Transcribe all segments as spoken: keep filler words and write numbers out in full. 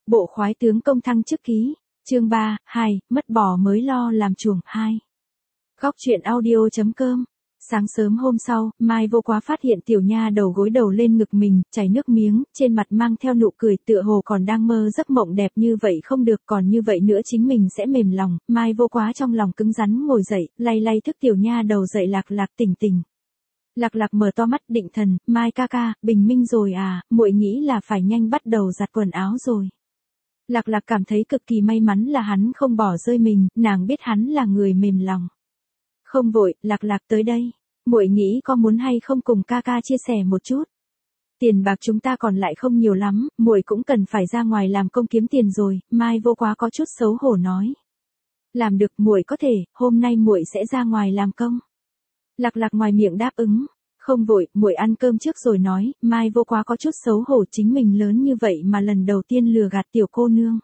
Bộ khoái tướng công thăng chức ký, chương ba, hai, mất bò mới lo làm chuồng, hai. Góc truyện audio chấm com. Sáng sớm hôm sau, Mai Vô Quá phát hiện tiểu nha đầu gối đầu lên ngực mình, chảy nước miếng, trên mặt mang theo nụ cười, tựa hồ còn đang mơ giấc mộng đẹp như vậy không được, còn như vậy nữa chính mình sẽ mềm lòng. Mai Vô Quá trong lòng cứng rắn ngồi dậy, lay lay thức tiểu nha đầu dậy. Lạc Lạc tỉnh tỉnh. Lạc Lạc mở to mắt định thần, Mai ca ca, bình minh rồi à, muội nghĩ là phải nhanh bắt đầu giặt quần áo rồi. Lạc Lạc cảm thấy cực kỳ may mắn là hắn không bỏ rơi mình, nàng biết hắn là người mềm lòng. Không vội, Lạc Lạc tới đây. Muội nghĩ có muốn hay không cùng ca ca chia sẻ một chút. Tiền bạc chúng ta còn lại không nhiều lắm, muội cũng cần phải ra ngoài làm công kiếm tiền rồi. Mai Vô Quá có chút xấu hổ nói. Làm được, muội có thể, hôm nay muội sẽ ra ngoài làm công. Lạc Lạc ngoài miệng đáp ứng. Không vội, muội ăn cơm trước rồi nói. Mai Vô Quá có chút xấu hổ, chính mình lớn như vậy mà lần đầu tiên lừa gạt tiểu cô nương.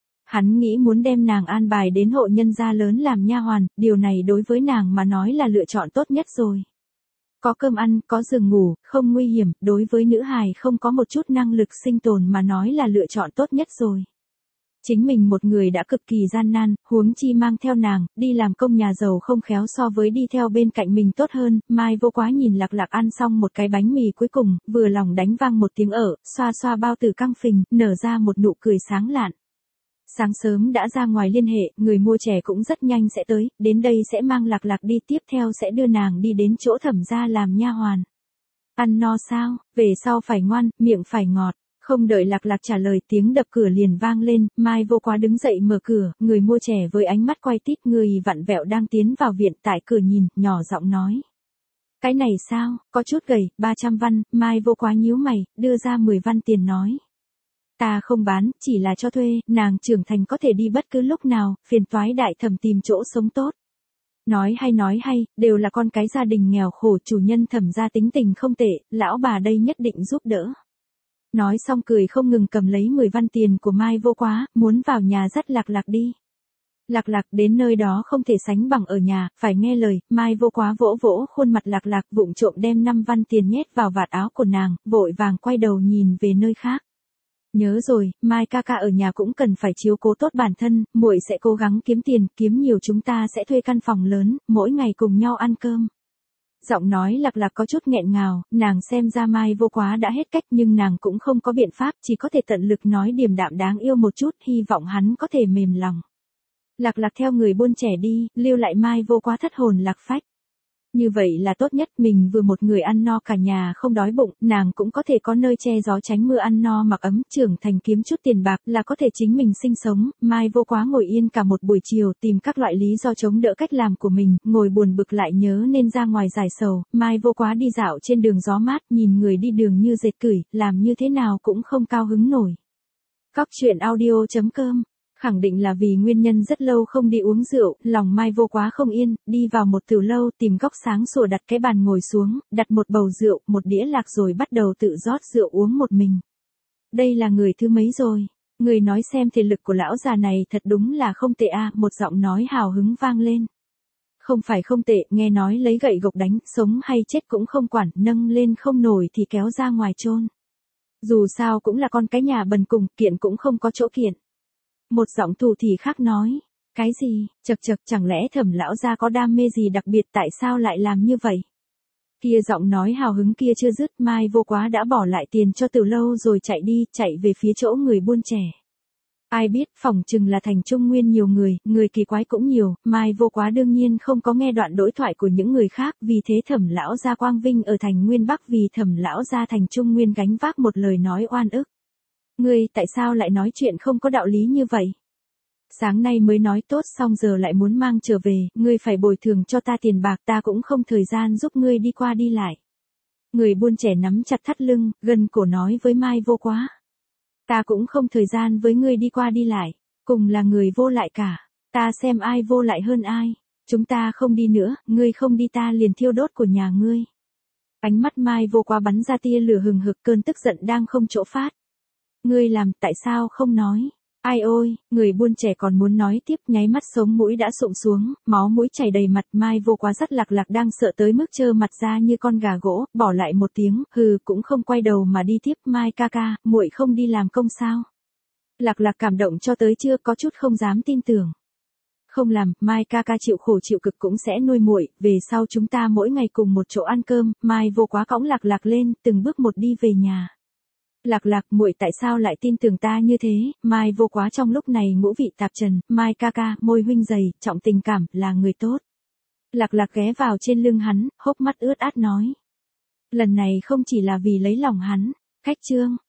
Hắn nghĩ muốn đem nàng an bài đến hộ nhân gia lớn làm nha hoàn, điều này đối với nàng mà nói là lựa chọn tốt nhất rồi. Có cơm ăn, có giường ngủ, không nguy hiểm, đối với nữ hài không có một chút năng lực sinh tồn mà nói là lựa chọn tốt nhất rồi. Chính mình một người đã cực kỳ gian nan, huống chi mang theo nàng, đi làm công nhà giàu không khéo so với đi theo bên cạnh mình tốt hơn. Mai Vô Quá nhìn Lạc Lạc ăn xong một cái bánh mì cuối cùng, vừa lòng đánh vang một tiếng ở, xoa xoa bao tử căng phình, nở ra một nụ cười sáng lạn. Sáng sớm đã ra ngoài liên hệ, người mua trẻ cũng rất nhanh sẽ tới, đến đây sẽ mang Lạc Lạc đi, tiếp theo sẽ đưa nàng đi đến chỗ Thẩm gia làm nha hoàn. Ăn no sao, về sau phải ngoan, miệng phải ngọt. Không đợi Lạc Lạc trả lời, tiếng đập cửa liền vang lên. Mai Vô Quá đứng dậy mở cửa, người mua trẻ với ánh mắt quay tít, người vặn vẹo đang tiến vào viện, tại cửa nhìn, nhỏ giọng nói. Cái này sao, có chút gầy, ba trăm văn. Mai Vô Quá nhíu mày, đưa ra mười văn tiền nói. Ta không bán, chỉ là cho thuê, nàng trưởng thành có thể đi bất cứ lúc nào, phiền toái đại thẩm tìm chỗ sống tốt. Nói hay nói hay, đều là con cái gia đình nghèo khổ, chủ nhân Thẩm gia tính tình không tệ, lão bà đây nhất định giúp đỡ. Nói xong cười không ngừng cầm lấy mười văn tiền của Mai Vô Quá, muốn vào nhà dắt Lạc Lạc đi. Lạc Lạc đến nơi đó không thể sánh bằng ở nhà, phải nghe lời. Mai Vô Quá vỗ vỗ khuôn mặt Lạc Lạc, vụng trộm đem năm văn tiền nhét vào vạt áo của nàng, vội vàng quay đầu nhìn về nơi khác. Nhớ rồi, Mai ca ca ở nhà cũng cần phải chiếu cố tốt bản thân, muội sẽ cố gắng kiếm tiền, kiếm nhiều chúng ta sẽ thuê căn phòng lớn, mỗi ngày cùng nhau ăn cơm. Giọng nói Lạc Lạc có chút nghẹn ngào, nàng xem ra Mai Vô Quá đã hết cách nhưng nàng cũng không có biện pháp, chỉ có thể tận lực nói điềm đạm đáng yêu một chút, hy vọng hắn có thể mềm lòng. Lạc Lạc theo người buôn trẻ đi, lưu lại Mai Vô Quá thất hồn lạc phách. Như vậy là tốt nhất, mình vừa một người ăn no cả nhà không đói bụng, nàng cũng có thể có nơi che gió tránh mưa ăn no mặc ấm, trưởng thành kiếm chút tiền bạc là có thể chính mình sinh sống. Mai Vô Quá ngồi yên cả một buổi chiều tìm các loại lý do chống đỡ cách làm của mình, ngồi buồn bực lại nhớ nên ra ngoài giải sầu. Mai Vô Quá đi dạo trên đường gió mát, nhìn người đi đường như dệt cửi, làm như thế nào cũng không cao hứng nổi. Góc truyện audio chấm com. Khẳng định là vì nguyên nhân rất lâu không đi uống rượu, lòng Mai Vô Quá không yên, đi vào một tiểu lâu tìm góc sáng sủa đặt cái bàn ngồi xuống, đặt một bầu rượu, một đĩa lạc rồi bắt đầu tự rót rượu uống một mình. Đây là người thứ mấy rồi? Người nói xem thể lực của lão già này thật đúng là không tệ a, một giọng nói hào hứng vang lên. Không phải không tệ, nghe nói lấy gậy gộc đánh, sống hay chết cũng không quản, nâng lên không nổi thì kéo ra ngoài chôn. Dù sao cũng là con cái nhà bần cùng, kiện cũng không có chỗ kiện. Một giọng thủ thì khác nói, cái gì, chật chật chẳng lẽ Thẩm lão gia có đam mê gì đặc biệt tại sao lại làm như vậy? Kia giọng nói hào hứng kia chưa dứt, Mai Vô Quá đã bỏ lại tiền cho từ lâu rồi chạy đi, chạy về phía chỗ người buôn trẻ. Ai biết, phỏng chừng là thành Trung Nguyên nhiều người, người kỳ quái cũng nhiều, Mai Vô Quá đương nhiên không có nghe đoạn đối thoại của những người khác, vì thế Thẩm lão gia quang vinh ở thành Nguyên Bắc vì Thẩm lão gia thành Trung Nguyên gánh vác một lời nói oan ức. Ngươi tại sao lại nói chuyện không có đạo lý như vậy? Sáng nay mới nói tốt xong giờ lại muốn mang trở về, ngươi phải bồi thường cho ta tiền bạc, ta cũng không thời gian giúp ngươi đi qua đi lại. Người buôn trẻ nắm chặt thắt lưng, gân cổ nói với Mai Vô Quá. Ta cũng không thời gian với ngươi đi qua đi lại, cùng là người vô lại cả, ta xem ai vô lại hơn ai, chúng ta không đi nữa, ngươi không đi ta liền thiêu đốt của nhà ngươi. Ánh mắt Mai Vô Quá bắn ra tia lửa hừng hực, cơn tức giận đang không chỗ phát. Ngươi làm, tại sao không nói? Ai ôi, người buôn trẻ còn muốn nói tiếp, nháy mắt sống mũi đã sụm xuống, máu mũi chảy đầy mặt. Mai Vô Quá dắt Lạc Lạc đang sợ tới mức trơ mặt ra như con gà gỗ, bỏ lại một tiếng, hừ cũng không quay đầu mà đi tiếp. Mai ca ca, muội không đi làm công sao? Lạc Lạc cảm động cho tới chưa, có chút không dám tin tưởng. Không làm, Mai ca ca chịu khổ chịu cực cũng sẽ nuôi muội, về sau chúng ta mỗi ngày cùng một chỗ ăn cơm. Mai Vô Quá cõng Lạc Lạc lên, từng bước một đi về nhà. Lạc Lạc, muội tại sao lại tin tưởng ta như thế? Mai Vô Quá trong lúc này ngũ vị tạp trần. Mai ca ca, môi huynh dày, trọng tình cảm, là người tốt. Lạc Lạc ghé vào trên lưng hắn, hốc mắt ướt át nói. Lần này không chỉ là vì lấy lòng hắn. Khách trương.